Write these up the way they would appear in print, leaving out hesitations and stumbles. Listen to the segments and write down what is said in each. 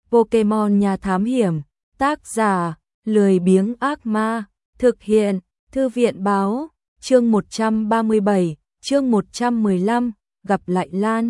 Pokemon nhà thám hiểm, tác giả, lười biếng ác ma, thực hiện, thư viện báo, chương 137, chương 115, gặp lại Lan.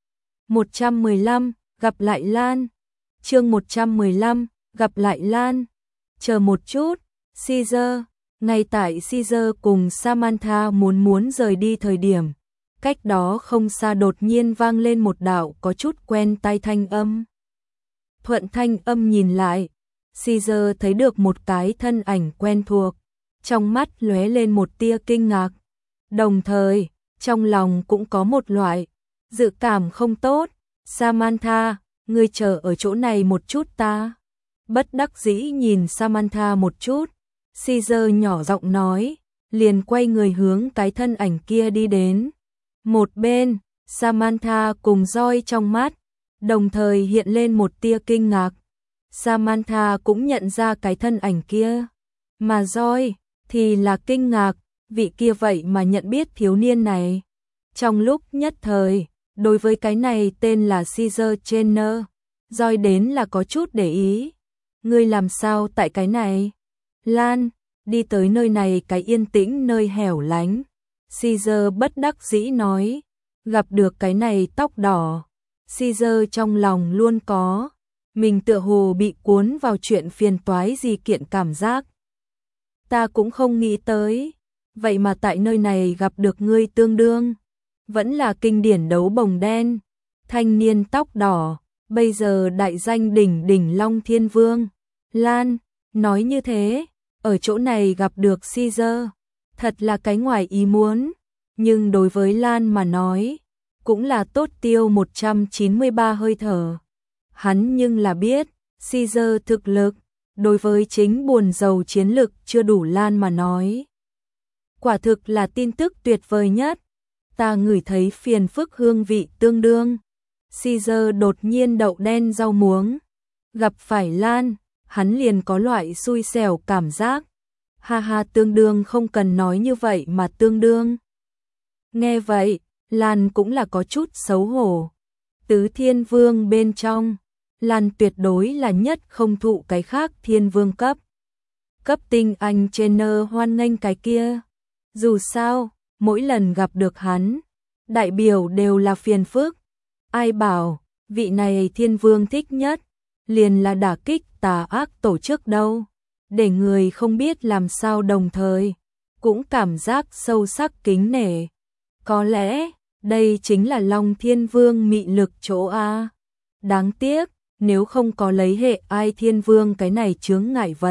115, gặp lại Lan. Chương 115, gặp lại Lan. Chờ một chút, Caesar. Ngay tại Caesar cùng Samantha muốn rời đi thời điểm, cách đó không xa đột nhiên vang lên một đạo có chút quen tai thanh âm. Thuận thanh âm nhìn lại, Caesar thấy được một cái thân ảnh quen thuộc, trong mắt lóe lên một tia kinh ngạc. Đồng thời, trong lòng cũng có một loại dự cảm không tốt. Samantha, ngươi chờ ở chỗ này một chút ta. Bất đắc dĩ nhìn Samantha một chút, Caesar nhỏ giọng nói, liền quay người hướng cái thân ảnh kia đi đến. Một bên, Samantha cùng Joy trong mắt, đồng thời hiện lên một tia kinh ngạc. Samantha cũng nhận ra cái thân ảnh kia, mà Joy thì là kinh ngạc, vị kia vậy mà nhận biết thiếu niên này. Trong lúc nhất thời, đối với cái này tên là Caesar Jenner, Joy đến là có chút để ý. Ngươi làm sao tại cái này? Lan, đi tới nơi này cái yên tĩnh nơi hẻo lánh. Caesar bất đắc dĩ nói, gặp được cái này tóc đỏ. Caesar trong lòng luôn có, mình tựa hồ bị cuốn vào chuyện phiền toái gì kiện cảm giác. Ta cũng không nghĩ tới, vậy mà tại nơi này gặp được ngươi tương đương. Vẫn là kinh điển đấu bồng đen, thanh niên tóc đỏ, bây giờ đại danh đỉnh đỉnh Long Thiên Vương. Lan, nói như thế, ở chỗ này gặp được Caesar, thật là cái ngoài ý muốn, nhưng đối với Lan mà nói, cũng là tốt tiêu 193 hơi thở. Hắn nhưng là biết, Caesar thực lực, đối với chính buồn giàu chiến lực chưa đủ Lan mà nói. Quả thực là tin tức tuyệt vời nhất, ta ngửi thấy phiền phức hương vị tương đương. Caesar đột nhiên đậu đen rau muống, gặp phải Lan, hắn liền có loại xui xẻo cảm giác. Ha ha, tương đương không cần nói như vậy mà tương đương. Nghe vậy, Lan cũng là có chút xấu hổ. Tứ thiên vương bên trong, Lan tuyệt đối là nhất không thụ cái khác thiên vương cấp. Cấp tinh anh trainer hoan nghênh cái kia. Dù sao, mỗi lần gặp được hắn, đại biểu đều là phiền phức. Ai bảo, vị này thiên vương thích nhất, liền là đả kích tà ác tổ chức đâu. Để người không biết làm sao đồng thời, cũng cảm giác sâu sắc kính nể. Có lẽ, đây chính là Long Thiên Vương mị lực chỗ A. Đáng tiếc, nếu không có lấy hệ ai thiên vương cái này chướng ngại vật,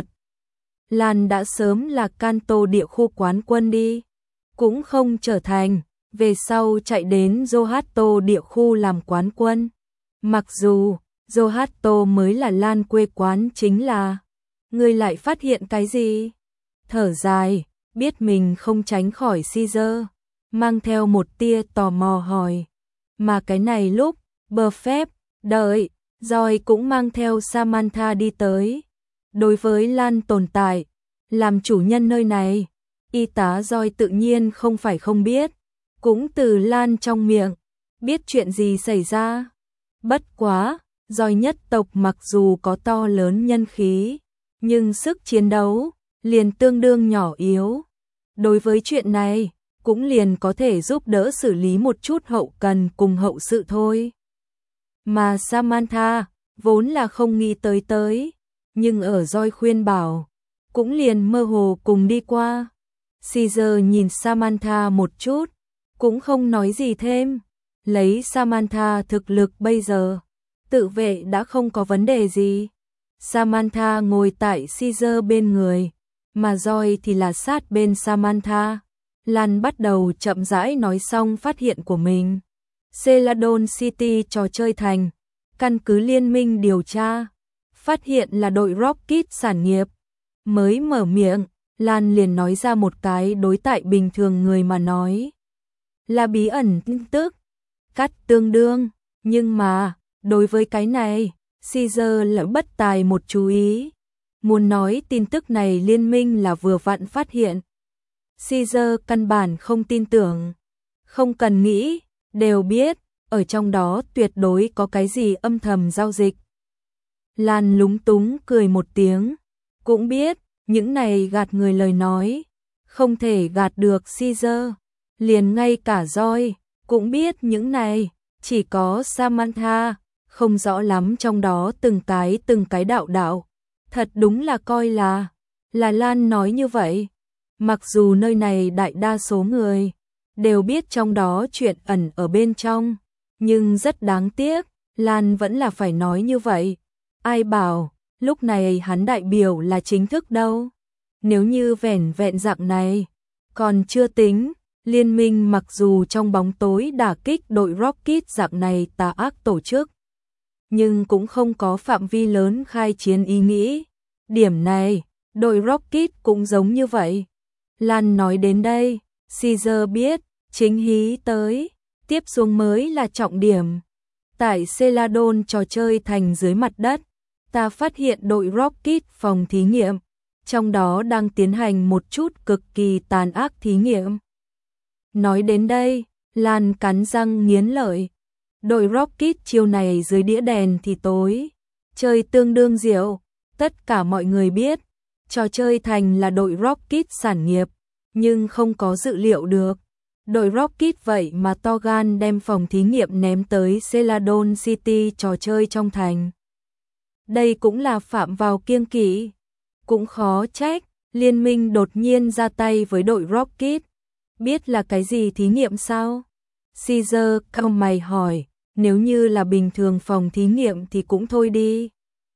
Lan đã sớm là Kanto địa khu quán quân đi. Cũng không trở thành, về sau chạy đến Johto địa khu làm quán quân. Mặc dù, Johto mới là Lan quê quán chính là. Ngươi lại phát hiện cái gì? Thở dài, biết mình không tránh khỏi Caesar, mang theo một tia tò mò hỏi. Mà cái này lúc, bờ phép, đợi, Joy cũng mang theo Samantha đi tới. Đối với Lan tồn tại, làm chủ nhân nơi này, y tá Joy tự nhiên không phải không biết, cũng từ Lan trong miệng, biết chuyện gì xảy ra. Bất quá, Joy nhất tộc mặc dù có to lớn nhân khí, nhưng sức chiến đấu liền tương đương nhỏ yếu. Đối với chuyện này, cũng liền có thể giúp đỡ xử lý một chút hậu cần cùng hậu sự thôi. Mà Samantha vốn là không nghĩ tới, nhưng ở Joy khuyên bảo, cũng liền mơ hồ cùng đi qua. Caesar nhìn Samantha một chút, cũng không nói gì thêm. Lấy Samantha thực lực bây giờ, tự vệ đã không có vấn đề gì. Samantha ngồi tại Caesar bên người, mà Joy thì là sát bên Samantha. Lan bắt đầu chậm rãi nói xong phát hiện của mình. Celadon City trò chơi thành, căn cứ liên minh điều tra, phát hiện là đội Rocket sản nghiệp. Mới mở miệng, Lan liền nói ra một cái đối tại bình thường người mà nói là bí ẩn tin tức, cắt tương đương, nhưng mà, đối với cái này, Caesar lại bất tài một chú ý. Muốn nói tin tức này liên minh là vừa vặn phát hiện. Caesar căn bản không tin tưởng, không cần nghĩ, đều biết, ở trong đó tuyệt đối có cái gì âm thầm giao dịch. Lan lúng túng cười một tiếng, cũng biết, những này gạt người lời nói, không thể gạt được Caesar, liền ngay cả Joy, cũng biết những này, chỉ có Samantha, không rõ lắm trong đó từng cái đạo, thật đúng là coi là Lan nói như vậy, mặc dù nơi này đại đa số người đều biết trong đó chuyện ẩn ở bên trong, nhưng rất đáng tiếc, Lan vẫn là phải nói như vậy. Ai bảo, lúc này hắn đại biểu là chính thức đâu. Nếu như vẻn vẹn dạng này, còn chưa tính, liên minh mặc dù trong bóng tối đả kích đội Rocket dạng này tà ác tổ chức, nhưng cũng không có phạm vi lớn khai chiến ý nghĩ. Điểm này, đội Rocket cũng giống như vậy. Lan nói đến đây, Caesar biết, chính hí tới, tiếp xuống mới là trọng điểm. Tại Celadon trò chơi thành dưới mặt đất, ta phát hiện đội Rocket phòng thí nghiệm, trong đó đang tiến hành một chút cực kỳ tàn ác thí nghiệm. Nói đến đây, Lan cắn răng nghiến lợi. Đội Rocket chiêu này dưới đĩa đèn thì tối, chơi tương đương diệu, tất cả mọi người biết, trò chơi thành là đội Rocket sản nghiệp, nhưng không có dự liệu được. Đội Rocket vậy mà to gan đem phòng thí nghiệm ném tới Celadon City trò chơi trong thành. Đây cũng là phạm vào kiêng kỵ. Cũng khó trách, liên minh đột nhiên ra tay với đội Rocket. Biết là cái gì thí nghiệm sao? Caesar cau mày hỏi, nếu như là bình thường phòng thí nghiệm thì cũng thôi đi.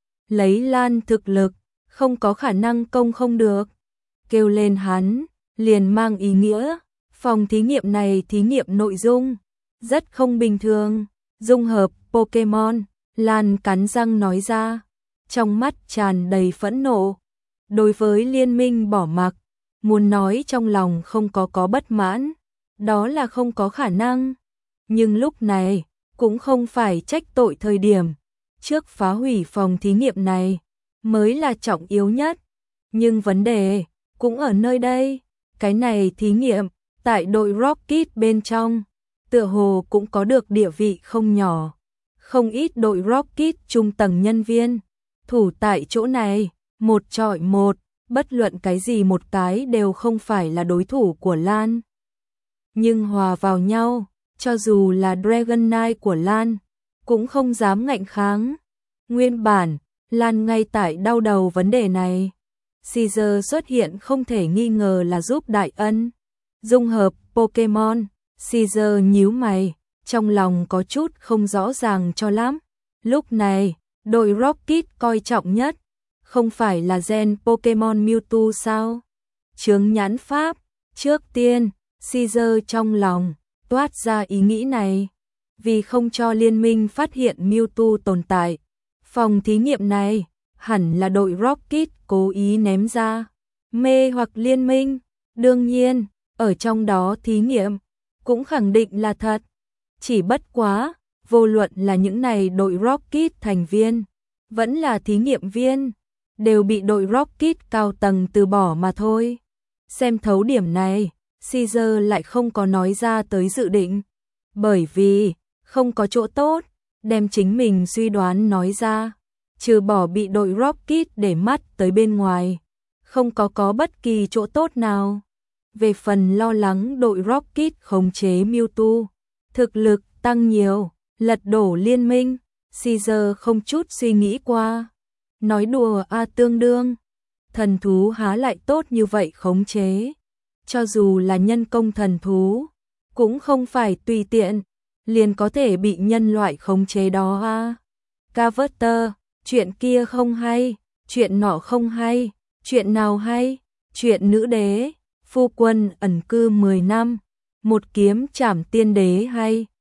Lấy Lan thực lực, không có khả năng công không được. Kêu lên hắn, liền mang ý nghĩa, phòng thí nghiệm này thí nghiệm nội dung, rất không bình thường, dung hợp Pokemon, Lan cắn răng nói ra, trong mắt tràn đầy phẫn nộ. Đối với liên minh bỏ mặc, muốn nói trong lòng không có bất mãn, đó là không có khả năng. Nhưng lúc này, cũng không phải trách tội thời điểm, trước phá hủy phòng thí nghiệm này, mới là trọng yếu nhất. Nhưng vấn đề, cũng ở nơi đây, cái này thí nghiệm, tại đội Rocket bên trong, tựa hồ cũng có được địa vị không nhỏ. Không ít đội Rocket trung tầng nhân viên, thủ tại chỗ này, một chọi một, bất luận cái gì một cái đều không phải là đối thủ của Lan. Nhưng hòa vào nhau, cho dù là Dragon Knight của Lan, cũng không dám ngạnh kháng. Nguyên bản, Lan ngay tại đau đầu vấn đề này. Caesar xuất hiện không thể nghi ngờ là giúp đại ân. Dung hợp Pokemon, Caesar nhíu mày, trong lòng có chút không rõ ràng cho lắm. Lúc này, đội Rocket coi trọng nhất, không phải là gen Pokemon Mewtwo sao? Chướng nhãn pháp, trước tiên, Caesar trong lòng toát ra ý nghĩ này. Vì không cho liên minh phát hiện Mewtwo tồn tại, phòng thí nghiệm này hẳn là đội Rocket cố ý ném ra, mê hoặc liên minh. Đương nhiên, ở trong đó thí nghiệm cũng khẳng định là thật. Chỉ bất quá, vô luận là những này đội Rocket thành viên, vẫn là thí nghiệm viên, đều bị đội Rocket cao tầng từ bỏ mà thôi. Xem thấu điểm này, Caesar lại không có nói ra tới dự định, bởi vì không có chỗ tốt, đem chính mình suy đoán nói ra, trừ bỏ bị đội Rocket để mắt tới bên ngoài, không có bất kỳ chỗ tốt nào. Về phần lo lắng đội Rocket khống chế Mewtwo, thực lực tăng nhiều, lật đổ liên minh, Caesar không chút suy nghĩ qua. Nói đùa tương đương, thần thú há lại tốt như vậy khống chế. Cho dù là nhân công thần thú, cũng không phải tùy tiện, liền có thể bị nhân loại khống chế đó Carver, chuyện kia không hay, chuyện nọ không hay, chuyện nào hay, chuyện nữ đế, phu quân ẩn cư 10 năm, một kiếm trảm tiên đế hay,